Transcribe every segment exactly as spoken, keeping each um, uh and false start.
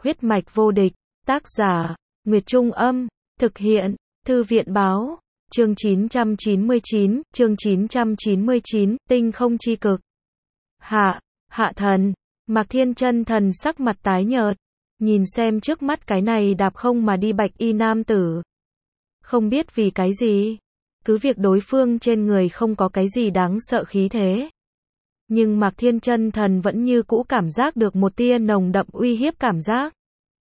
Huyết mạch vô địch, tác giả, Nguyệt Trung Âm, thực hiện, Thư viện Báo, chương chín trăm chín mươi chín, chương chín trăm chín mươi chín, tinh không chi cực. Hạ, hạ thần, Mạc Thiên Chân Thần sắc mặt tái nhợt, nhìn xem trước mắt cái này đạp không mà đi bạch y nam tử. Không biết vì cái gì, cứ việc đối phương trên người không có cái gì đáng sợ khí thế. Nhưng Mạc Thiên Chân Thần vẫn như cũ cảm giác được một tia nồng đậm uy hiếp cảm giác.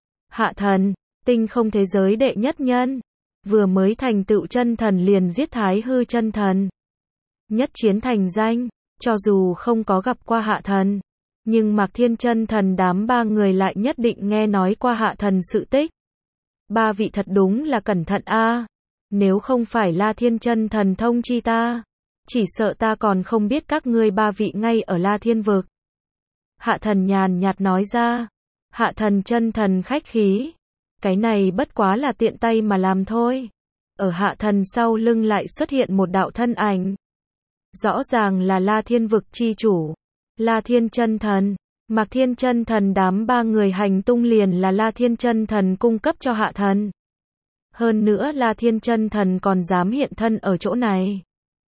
Hạ thần, tinh không thế giới đệ nhất nhân, vừa mới thành tựu chân thần liền giết Thái Hư chân thần. Nhất chiến thành danh, cho dù không có gặp qua hạ thần, nhưng Mạc Thiên Chân Thần đám ba người lại nhất định nghe nói qua hạ thần sự tích. Ba vị thật đúng là cẩn thận a, à. Nếu không phải La Thiên Chân Thần thông chi ta, chỉ sợ ta còn không biết các ngươi ba vị ngay ở La Thiên vực. Hạ thần nhàn nhạt nói ra. Hạ thần chân thần khách khí. Cái này bất quá là tiện tay mà làm thôi. Ở hạ thần sau lưng lại xuất hiện một đạo thân ảnh. Rõ ràng là La Thiên vực chi chủ. La Thiên Chân Thần. Mạc Thiên Chân Thần đám ba người hành tung liền là La Thiên Chân Thần cung cấp cho hạ thần. Hơn nữa La Thiên Chân Thần còn dám hiện thân ở chỗ này.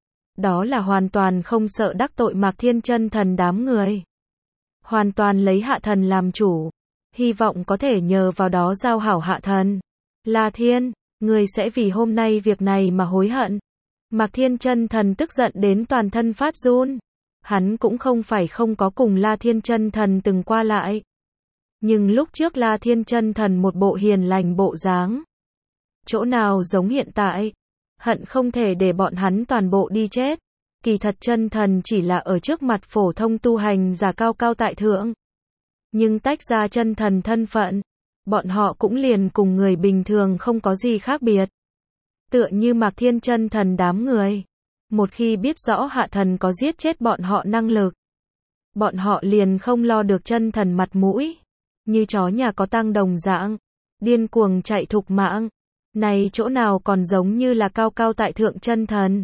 Đó là hoàn toàn không sợ đắc tội Mạc Thiên Chân Thần đám người. Hoàn toàn lấy hạ thần làm chủ. Hy vọng có thể nhờ vào đó giao hảo hạ thần. La Thiên, người sẽ vì hôm nay việc này mà hối hận. Mạc Thiên Chân Thần tức giận đến toàn thân phát run. Hắn cũng không phải không có cùng La Thiên Chân Thần từng qua lại. Nhưng lúc trước La Thiên Chân Thần một bộ hiền lành bộ dáng. Chỗ nào giống hiện tại. Hận không thể để bọn hắn toàn bộ đi chết. Kỳ thật chân thần chỉ là ở trước mặt phổ thông tu hành giả cao cao tại thượng. Nhưng tách ra chân thần thân phận, bọn họ cũng liền cùng người bình thường không có gì khác biệt. Tựa như Mạc Thiên Chân Thần đám người. Một khi biết rõ hạ thần có giết chết bọn họ năng lực, bọn họ liền không lo được chân thần mặt mũi. Như chó nhà có tang đồng dạng, điên cuồng chạy thục mạng. Này chỗ nào còn giống như là cao cao tại thượng chân thần.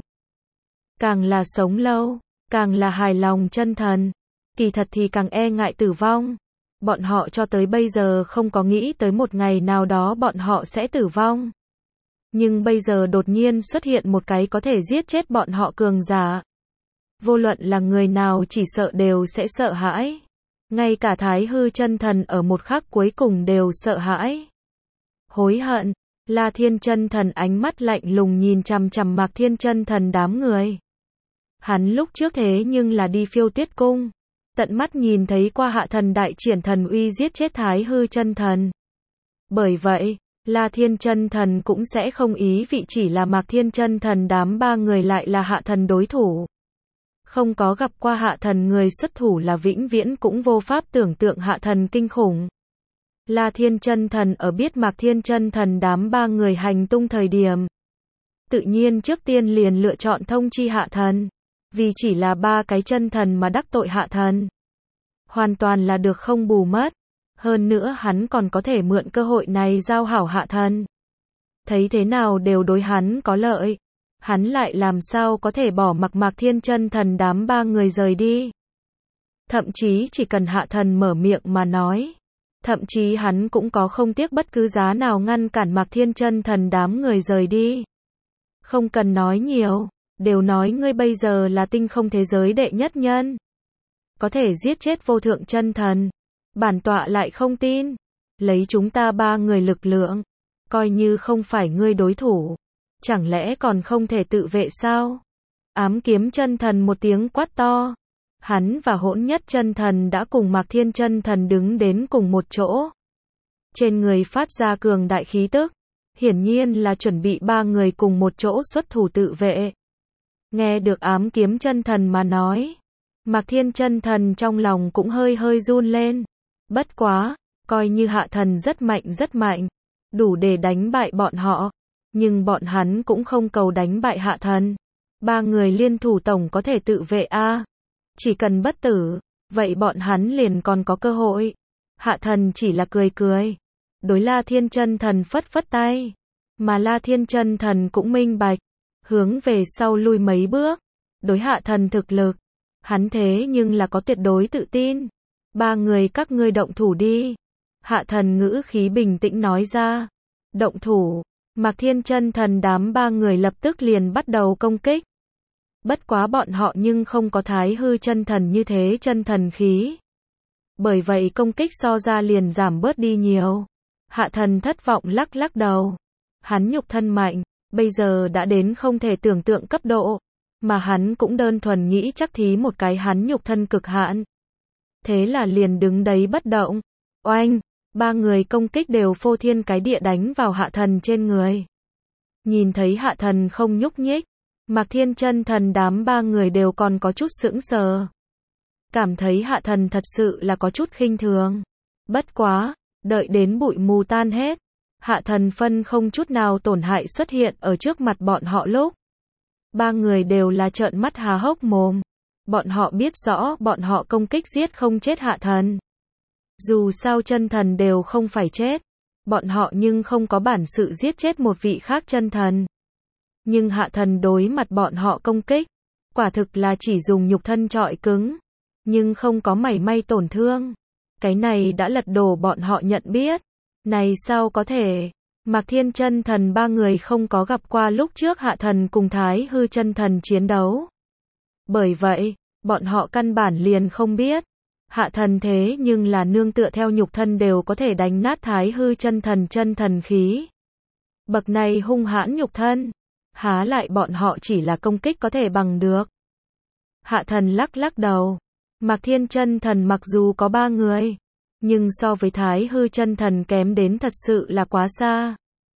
Càng là sống lâu, càng là hài lòng chân thần, kỳ thật thì càng e ngại tử vong. Bọn họ cho tới bây giờ không có nghĩ tới một ngày nào đó bọn họ sẽ tử vong. Nhưng bây giờ đột nhiên xuất hiện một cái có thể giết chết bọn họ cường giả. Vô luận là người nào chỉ sợ đều sẽ sợ hãi. Ngay cả Thái Hư chân thần ở một khắc cuối cùng đều sợ hãi. Hối hận. La Thiên Chân Thần ánh mắt lạnh lùng nhìn chằm chằm Mạc Thiên Chân Thần đám người. Hắn lúc trước thế nhưng là đi Phiêu Tuyết Cung, tận mắt nhìn thấy qua hạ thần đại triển thần uy giết chết Thái Hư chân thần. Bởi vậy, La Thiên Chân Thần cũng sẽ không ý vị chỉ là Mạc Thiên Chân Thần đám ba người lại là hạ thần đối thủ. Không có gặp qua hạ thần người xuất thủ là vĩnh viễn cũng vô pháp tưởng tượng hạ thần kinh khủng. La Thiên Chân Thần ở biết Mạc Thiên Chân Thần đám ba người hành tung thời điểm, tự nhiên trước tiên liền lựa chọn thông chi hạ thần, vì chỉ là ba cái chân thần mà đắc tội hạ thần, hoàn toàn là được không bù mất. Hơn nữa hắn còn có thể mượn cơ hội này giao hảo hạ thần. Thấy thế nào đều đối hắn có lợi, hắn lại làm sao có thể bỏ mặc Mạc Thiên Chân Thần đám ba người rời đi. Thậm chí chỉ cần hạ thần mở miệng mà nói, thậm chí hắn cũng có không tiếc bất cứ giá nào ngăn cản Mạc Thiên Chân Thần đám người rời đi. Không cần nói nhiều, đều nói ngươi bây giờ là tinh không thế giới đệ nhất nhân, có thể giết chết vô thượng chân thần. Bản tọa lại không tin, lấy chúng ta ba người lực lượng, coi như không phải ngươi đối thủ, chẳng lẽ còn không thể tự vệ sao? Ám kiếm chân thần một tiếng quát to. Hắn và hỗn nhất chân thần đã cùng Mạc Thiên Chân Thần đứng đến cùng một chỗ. Trên người phát ra cường đại khí tức, hiển nhiên là chuẩn bị ba người cùng một chỗ xuất thủ tự vệ. Nghe được ám kiếm chân thần mà nói, Mạc Thiên Chân Thần trong lòng cũng hơi hơi run lên. Bất quá, coi như hạ thần rất mạnh rất mạnh, đủ để đánh bại bọn họ, nhưng bọn hắn cũng không cầu đánh bại hạ thần. Ba người liên thủ tổng có thể tự vệ a. À. Chỉ cần bất tử, vậy bọn hắn liền còn có cơ hội. Hạ thần chỉ là cười cười, đối La Thiên Chân Thần phất phất tay, mà La Thiên Chân Thần cũng minh bạch, hướng về sau lui mấy bước. Đối hạ thần thực lực, hắn thế nhưng là có tuyệt đối tự tin. Ba người các ngươi động thủ đi. Hạ thần ngữ khí bình tĩnh nói ra. Động thủ. Mạc Thiên Chân Thần đám ba người lập tức liền bắt đầu công kích. Bất quá bọn họ nhưng không có Thái Hư chân thần như thế chân thần khí. Bởi vậy công kích so ra liền giảm bớt đi nhiều. Hạ thần thất vọng lắc lắc đầu. Hắn nhục thân mạnh, bây giờ đã đến không thể tưởng tượng cấp độ. Mà hắn cũng đơn thuần nghĩ chắc thí một cái hắn nhục thân cực hạn. Thế là liền đứng đấy bất động. Oanh, ba người công kích đều phô thiên cái địa đánh vào hạ thần trên người. Nhìn thấy hạ thần không nhúc nhích, Mạc Thiên Chân Thần đám ba người đều còn có chút sững sờ. Cảm thấy hạ thần thật sự là có chút khinh thường. Bất quá, đợi đến bụi mù tan hết, hạ thần phân không chút nào tổn hại xuất hiện ở trước mặt bọn họ lúc. Ba người đều là trợn mắt há hốc mồm. Bọn họ biết rõ bọn họ công kích giết không chết hạ thần. Dù sao chân thần đều không phải chết. Bọn họ nhưng không có bản sự giết chết một vị khác chân thần. Nhưng hạ thần đối mặt bọn họ công kích, quả thực là chỉ dùng nhục thân trọi cứng, nhưng không có mảy may tổn thương. Cái này đã lật đổ bọn họ nhận biết. Này sao có thể? Mạc Thiên Chân Thần ba người không có gặp qua lúc trước hạ thần cùng Thái Hư chân thần chiến đấu. Bởi vậy, bọn họ căn bản liền không biết. Hạ thần thế nhưng là nương tựa theo nhục thân đều có thể đánh nát Thái Hư chân thần chân thần khí. Bậc này hung hãn nhục thân, há lại bọn họ chỉ là công kích có thể bằng được. Hạ thần lắc lắc đầu. Mạc Thiên Chân Thần mặc dù có ba người, nhưng so với Thái Hư chân thần kém đến thật sự là quá xa.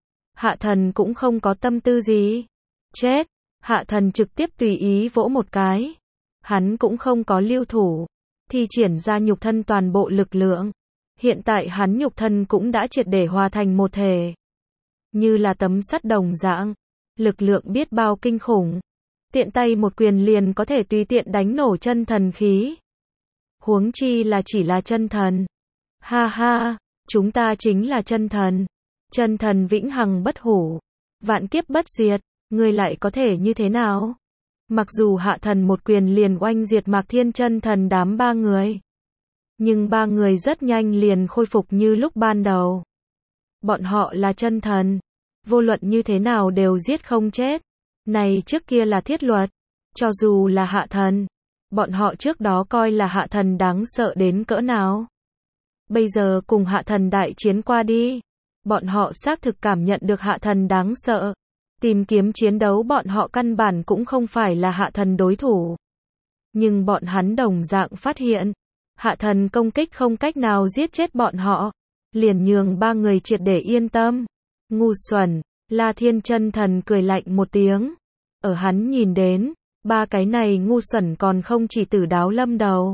Hạ thần cũng không có tâm tư gì. Chết. Hạ thần trực tiếp tùy ý vỗ một cái. Hắn cũng không có lưu thủ, thi triển ra nhục thân toàn bộ lực lượng. Hiện tại hắn nhục thân cũng đã triệt để hòa thành một thể. Như là tấm sắt đồng dạng. Lực lượng biết bao kinh khủng. Tiện tay một quyền liền có thể tùy tiện đánh nổ chân thần khí. Huống chi là chỉ là chân thần. Ha ha, chúng ta chính là chân thần. Chân thần vĩnh hằng bất hủ. Vạn kiếp bất diệt, ngươi lại có thể như thế nào? Mặc dù hạ thần một quyền liền oanh diệt Mạc Thiên Chân Thần đám ba người. Nhưng ba người rất nhanh liền khôi phục như lúc ban đầu. Bọn họ là chân thần. Vô luận như thế nào đều giết không chết. Này trước kia là thiết luật. Cho dù là hạ thần, bọn họ trước đó coi là hạ thần đáng sợ đến cỡ nào. Bây giờ cùng hạ thần đại chiến qua đi, bọn họ xác thực cảm nhận được hạ thần đáng sợ. Tìm kiếm chiến đấu bọn họ căn bản cũng không phải là hạ thần đối thủ. Nhưng bọn hắn đồng dạng phát hiện, hạ thần công kích không cách nào giết chết bọn họ. Liền nhường ba người triệt để yên tâm. Ngu xuẩn, La Thiên Chân Thần cười lạnh một tiếng. Ở hắn nhìn đến, ba cái này ngu xuẩn còn không chỉ tử đáo lâm đầu.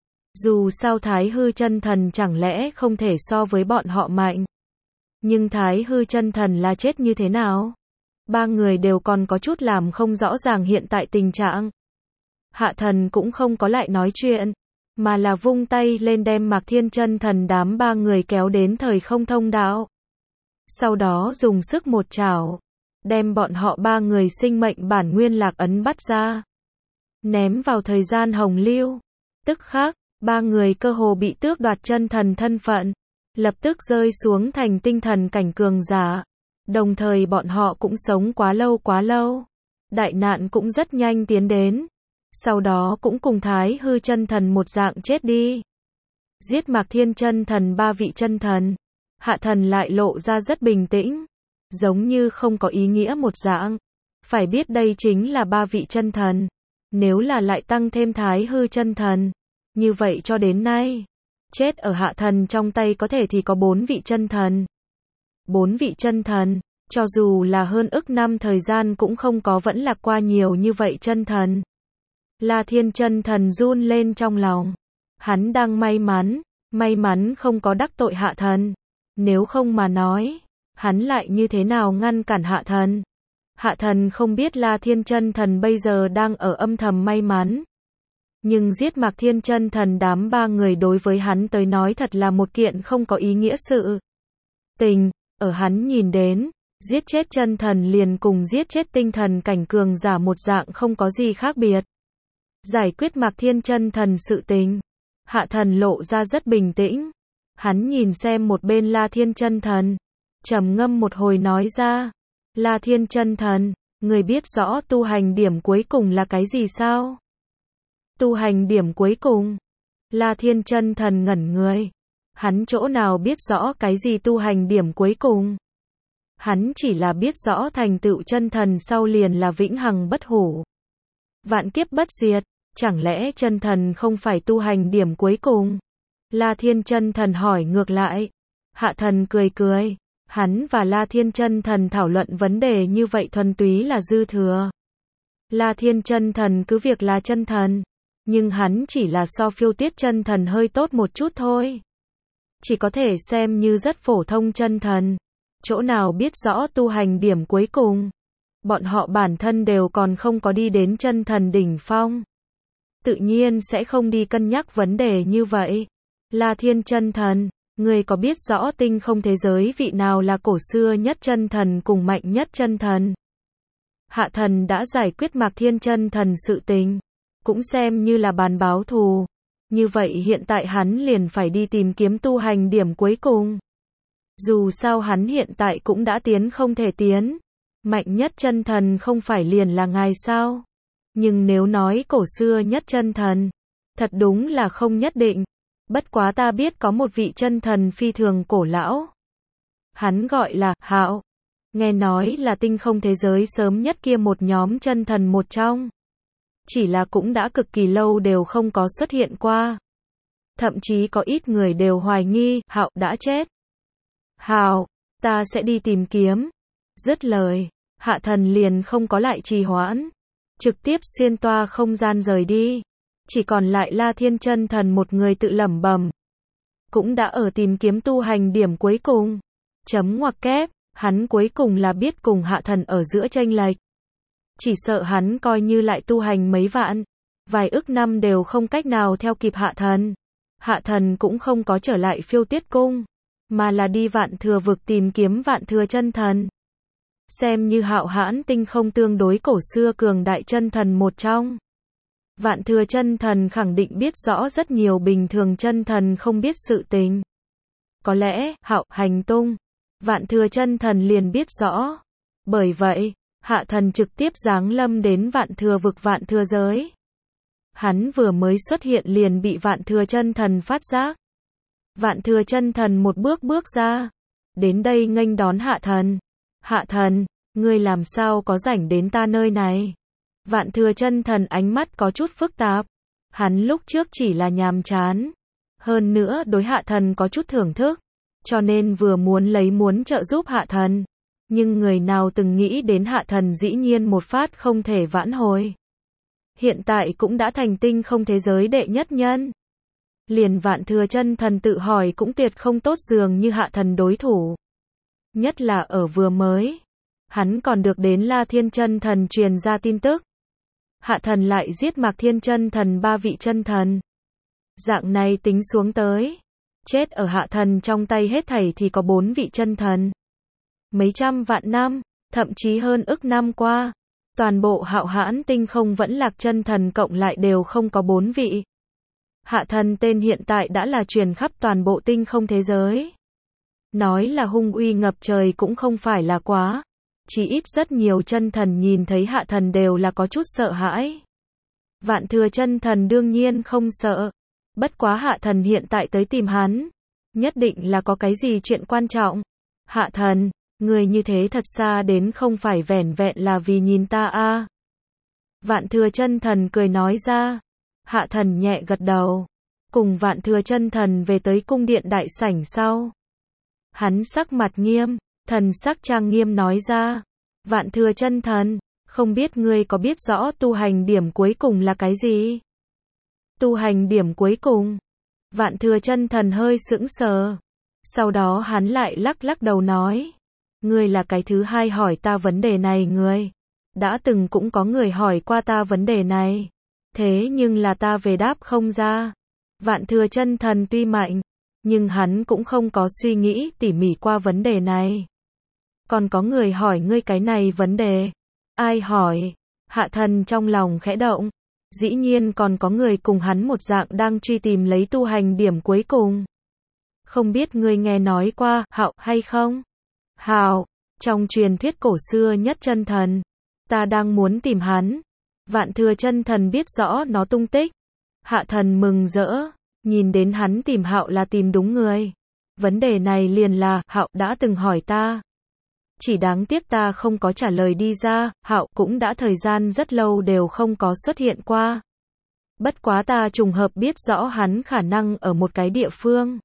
Dù sao Thái Hư chân thần chẳng lẽ không thể so với bọn họ mạnh. Nhưng Thái Hư chân thần là chết như thế nào? Ba người đều còn có chút làm không rõ ràng hiện tại tình trạng. Hạ thần cũng không có lại nói chuyện, mà là vung tay lên đem Mạc Thiên Chân Thần đám ba người kéo đến thời không thông đạo. Sau đó dùng sức một chảo, đem bọn họ ba người sinh mệnh bản nguyên lạc ấn bắt ra. Ném vào thời gian hồng lưu. Tức khắc, ba người cơ hồ bị tước đoạt chân thần thân phận. Lập tức rơi xuống thành tinh thần cảnh cường giả. Đồng thời bọn họ cũng sống quá lâu quá lâu. Đại nạn cũng rất nhanh tiến đến. Sau đó cũng cùng Thái Hư chân thần một dạng chết đi. Giết Mạc Thiên Chân Thần ba vị chân thần. Hạ thần lại lộ ra rất bình tĩnh. Giống như không có ý nghĩa một dạng. Phải biết đây chính là ba vị chân thần. Nếu là lại tăng thêm Thái Hư chân thần. Như vậy cho đến nay. Chết ở hạ thần trong tay có thể thì có bốn vị chân thần. Bốn vị chân thần. Cho dù là hơn ức năm thời gian cũng không có vẫn lạc qua nhiều như vậy chân thần. La Thiên Chân Thần run lên trong lòng. Hắn đang may mắn. May mắn không có đắc tội hạ thần. Nếu không mà nói, hắn lại như thế nào ngăn cản hạ thần? Hạ thần không biết La Thiên Chân Thần bây giờ đang ở âm thầm may mắn. Nhưng giết Mạc Thiên Chân Thần đám ba người đối với hắn tới nói thật là một kiện không có ý nghĩa sự tình. Ở hắn nhìn đến, giết chết chân thần liền cùng giết chết tinh thần cảnh cường giả một dạng không có gì khác biệt. Giải quyết Mạc Thiên Chân Thần sự tình. Hạ thần lộ ra rất bình tĩnh. Hắn nhìn xem một bên La Thiên Chân Thần, trầm ngâm một hồi nói ra, La Thiên Chân Thần, người biết rõ tu hành điểm cuối cùng là cái gì sao? Tu hành điểm cuối cùng? La Thiên Chân Thần ngẩn người. Hắn chỗ nào biết rõ cái gì tu hành điểm cuối cùng? Hắn chỉ là biết rõ thành tựu chân thần sau liền là vĩnh hằng bất hủ. Vạn kiếp bất diệt, chẳng lẽ chân thần không phải tu hành điểm cuối cùng? La Thiên Chân Thần hỏi ngược lại. Hạ Thần cười cười, hắn và La Thiên Chân Thần thảo luận vấn đề như vậy thuần túy là dư thừa. La Thiên Chân Thần cứ việc là chân thần, nhưng hắn chỉ là so Phiêu Tuyết chân thần hơi tốt một chút thôi. Chỉ có thể xem như rất phổ thông chân thần, chỗ nào biết rõ tu hành điểm cuối cùng. Bọn họ bản thân đều còn không có đi đến chân thần đỉnh phong, tự nhiên sẽ không đi cân nhắc vấn đề như vậy. La Thiên Chân Thần, người có biết rõ tinh không thế giới vị nào là cổ xưa nhất chân thần cùng mạnh nhất chân thần? Hạ Thần đã giải quyết Mạc Thiên Chân Thần sự tình, cũng xem như là bàn báo thù. Như vậy hiện tại hắn liền phải đi tìm kiếm tu hành điểm cuối cùng. Dù sao hắn hiện tại cũng đã tiến không thể tiến. Mạnh nhất chân thần không phải liền là ngài sao? Nhưng nếu nói cổ xưa nhất chân thần, thật đúng là không nhất định. Bất quá ta biết có một vị chân thần phi thường cổ lão. Hắn gọi là Hạo. Nghe nói là tinh không thế giới sớm nhất kia một nhóm chân thần một trong. Chỉ là cũng đã cực kỳ lâu đều không có xuất hiện qua. Thậm chí có ít người đều hoài nghi Hạo đã chết. Hạo, ta sẽ đi tìm kiếm. Dứt lời, Hạ Thần liền không có lại trì hoãn, trực tiếp xuyên toa không gian rời đi. Chỉ còn lại La Thiên Chân Thần một người tự lẩm bẩm. Cũng đã ở tìm kiếm tu hành điểm cuối cùng. Chấm ngoặc kép, hắn cuối cùng là biết cùng Hạ Thần ở giữa chênh lệch. Chỉ sợ hắn coi như lại tu hành mấy vạn, vài ức năm đều không cách nào theo kịp Hạ Thần. Hạ Thần cũng không có trở lại Phiêu Tuyết Cung, mà là đi Vạn Thừa vực tìm kiếm Vạn Thừa chân thần. Xem như Hạo Hãn tinh không tương đối cổ xưa cường đại chân thần một trong. Vạn Thừa chân thần khẳng định biết rõ rất nhiều bình thường chân thần không biết sự tình. Có lẽ, Hạo hành tung, Vạn Thừa chân thần liền biết rõ. Bởi vậy, Hạ Thần trực tiếp giáng lâm đến Vạn Thừa vực Vạn Thừa giới. Hắn vừa mới xuất hiện liền bị Vạn Thừa chân thần phát giác. Vạn Thừa chân thần một bước bước ra, đến đây nghênh đón Hạ Thần. Hạ Thần, ngươi làm sao có rảnh đến ta nơi này? Vạn Thừa chân thần ánh mắt có chút phức tạp. Hắn lúc trước chỉ là nhàm chán, hơn nữa đối Hạ Thần có chút thưởng thức, cho nên vừa muốn lấy muốn trợ giúp Hạ Thần. Nhưng người nào từng nghĩ đến Hạ Thần dĩ nhiên một phát không thể vãn hồi. Hiện tại cũng đã thành tinh không thế giới đệ nhất nhân. Liền Vạn Thừa chân thần tự hỏi cũng tuyệt không tốt dường như Hạ Thần đối thủ. Nhất là ở vừa mới, hắn còn được đến La Thiên chân thần truyền ra tin tức. Hạ Thần lại giết Mạc Thiên chân thần ba vị chân thần. Dạng này tính xuống tới, chết ở Hạ Thần trong tay hết thảy thì có bốn vị chân thần. Mấy trăm vạn năm, thậm chí hơn ức năm qua, toàn bộ Hạo Hãn tinh không vẫn lạc chân thần cộng lại đều không có bốn vị. Hạ Thần tên hiện tại đã là truyền khắp toàn bộ tinh không thế giới. Nói là hung uy ngập trời cũng không phải là quá. Chỉ ít rất nhiều chân thần nhìn thấy Hạ Thần đều là có chút sợ hãi. Vạn Thừa chân thần đương nhiên không sợ. Bất quá Hạ Thần hiện tại tới tìm hắn, nhất định là có cái gì chuyện quan trọng. Hạ Thần, người như thế thật xa đến không phải vẻn vẹn là vì nhìn ta a. À. Vạn Thừa chân thần cười nói ra. Hạ Thần nhẹ gật đầu, cùng Vạn Thừa chân thần về tới cung điện đại sảnh sau. Hắn sắc mặt nghiêm, thần sắc trang nghiêm nói ra. Vạn Thừa chân thần, không biết ngươi có biết rõ tu hành điểm cuối cùng là cái gì? Tu hành điểm cuối cùng? Vạn Thừa chân thần hơi sững sờ. Sau đó hắn lại lắc lắc đầu nói. Ngươi là cái thứ hai hỏi ta vấn đề này người. Đã từng cũng có người hỏi qua ta vấn đề này. Thế nhưng là ta về đáp không ra. Vạn Thừa chân thần tuy mạnh, nhưng hắn cũng không có suy nghĩ tỉ mỉ qua vấn đề này. Còn có người hỏi ngươi cái này vấn đề. Ai hỏi? Hạ Thần trong lòng khẽ động. Dĩ nhiên còn có người cùng hắn một dạng đang truy tìm lấy tu hành điểm cuối cùng. Không biết ngươi nghe nói qua Hạo hay không? Hạo, trong truyền thuyết cổ xưa nhất chân thần. Ta đang muốn tìm hắn. Vạn Thừa chân thần biết rõ nó tung tích. Hạ thần mừng rỡ, nhìn đến hắn tìm Hạo là tìm đúng người. Vấn đề này liền là, Hạo đã từng hỏi ta. Chỉ đáng tiếc ta không có trả lời đi ra, Hạo cũng đã thời gian rất lâu đều không có xuất hiện qua. Bất quá ta trùng hợp biết rõ hắn khả năng ở một cái địa phương.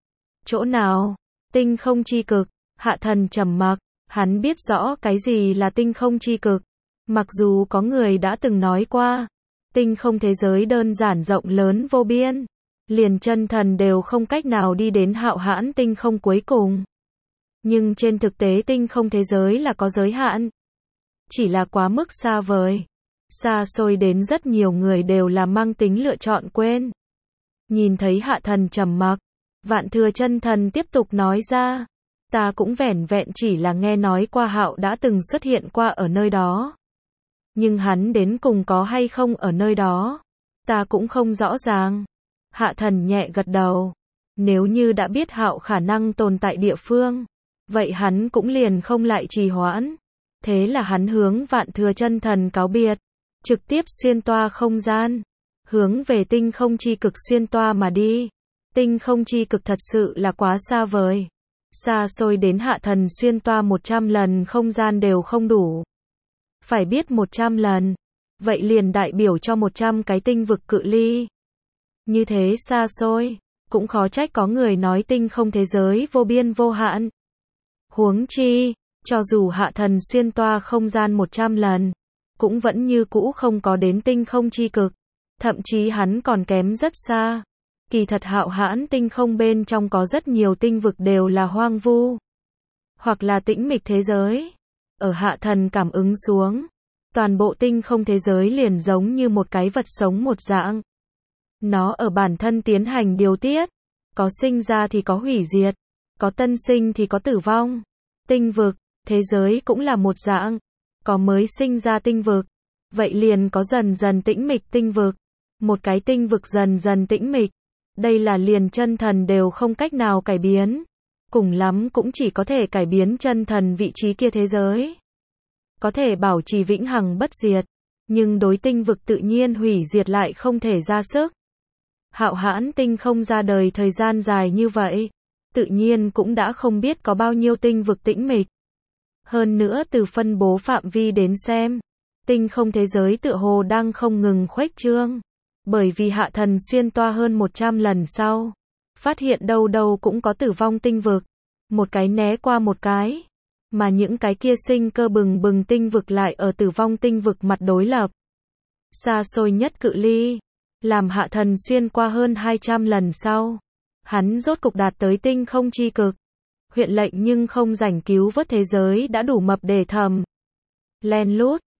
Chỗ nào? Tinh không chi cực. Hạ thần trầm mặc, hắn biết rõ cái gì là tinh không chi cực. Mặc dù có người đã từng nói qua, tinh không thế giới đơn giản rộng lớn vô biên, liền chân thần đều không cách nào đi đến hạo hãn tinh không cuối cùng. Nhưng trên thực tế tinh không thế giới là có giới hạn. Chỉ là quá mức xa vời. Xa xôi đến rất nhiều người đều là mang tính lựa chọn quên. Nhìn thấy hạ thần trầm mặc, Vạn Thừa chân thần tiếp tục nói ra. Ta cũng vẻn vẹn chỉ là nghe nói qua Hạo đã từng xuất hiện qua ở nơi đó. Nhưng hắn đến cùng có hay không ở nơi đó, ta cũng không rõ ràng. Hạ thần nhẹ gật đầu. Nếu như đã biết Hạo khả năng tồn tại địa phương, vậy hắn cũng liền không lại trì hoãn. Thế là hắn hướng Vạn Thừa chân thần cáo biệt, trực tiếp xuyên toa không gian, hướng về tinh không chi cực xuyên toa mà đi. Tinh không chi cực thật sự là quá xa vời. Xa xôi đến hạ thần xuyên toa một trăm lần không gian đều không đủ. Phải biết một trăm lần, vậy liền đại biểu cho một trăm cái tinh vực cự ly. Như thế xa xôi, cũng khó trách có người nói tinh không thế giới vô biên vô hạn. Huống chi, cho dù hạ thần xuyên toa không gian một trăm lần, cũng vẫn như cũ không có đến tinh không chi cực. Thậm chí hắn còn kém rất xa. Kỳ thật hạo hãn tinh không bên trong có rất nhiều tinh vực đều là hoang vu, hoặc là tĩnh mịch thế giới. Ở hạ thần cảm ứng xuống, toàn bộ tinh không thế giới liền giống như một cái vật sống một dạng. Nó ở bản thân tiến hành điều tiết, có sinh ra thì có hủy diệt, có tân sinh thì có tử vong. Tinh vực, thế giới cũng là một dạng, có mới sinh ra tinh vực, vậy liền có dần dần tĩnh mịch tinh vực, một cái tinh vực dần dần tĩnh mịch. Đây là liền chân thần đều không cách nào cải biến. Cùng lắm cũng chỉ có thể cải biến chân thần vị trí kia thế giới. Có thể bảo trì vĩnh hằng bất diệt. Nhưng đối tinh vực tự nhiên hủy diệt lại không thể ra sức. Hạo hãn tinh không ra đời thời gian dài như vậy. Tự nhiên cũng đã không biết có bao nhiêu tinh vực tĩnh mịch. Hơn nữa từ phân bố phạm vi đến xem, tinh không thế giới tựa hồ đang không ngừng khuếch trương. Bởi vì hạ thần xuyên toa hơn một trăm lần sau, phát hiện đâu đâu cũng có tử vong tinh vực, một cái né qua một cái, mà những cái kia sinh cơ bừng bừng tinh vực lại ở tử vong tinh vực mặt đối lập. Xa xôi nhất cự ly, làm hạ thần xuyên qua hơn hai trăm lần sau, hắn rốt cục đạt tới tinh không chi cực. Huyện lệnh nhưng không rảnh cứu vớt thế giới đã đủ mập để thầm. Len lút,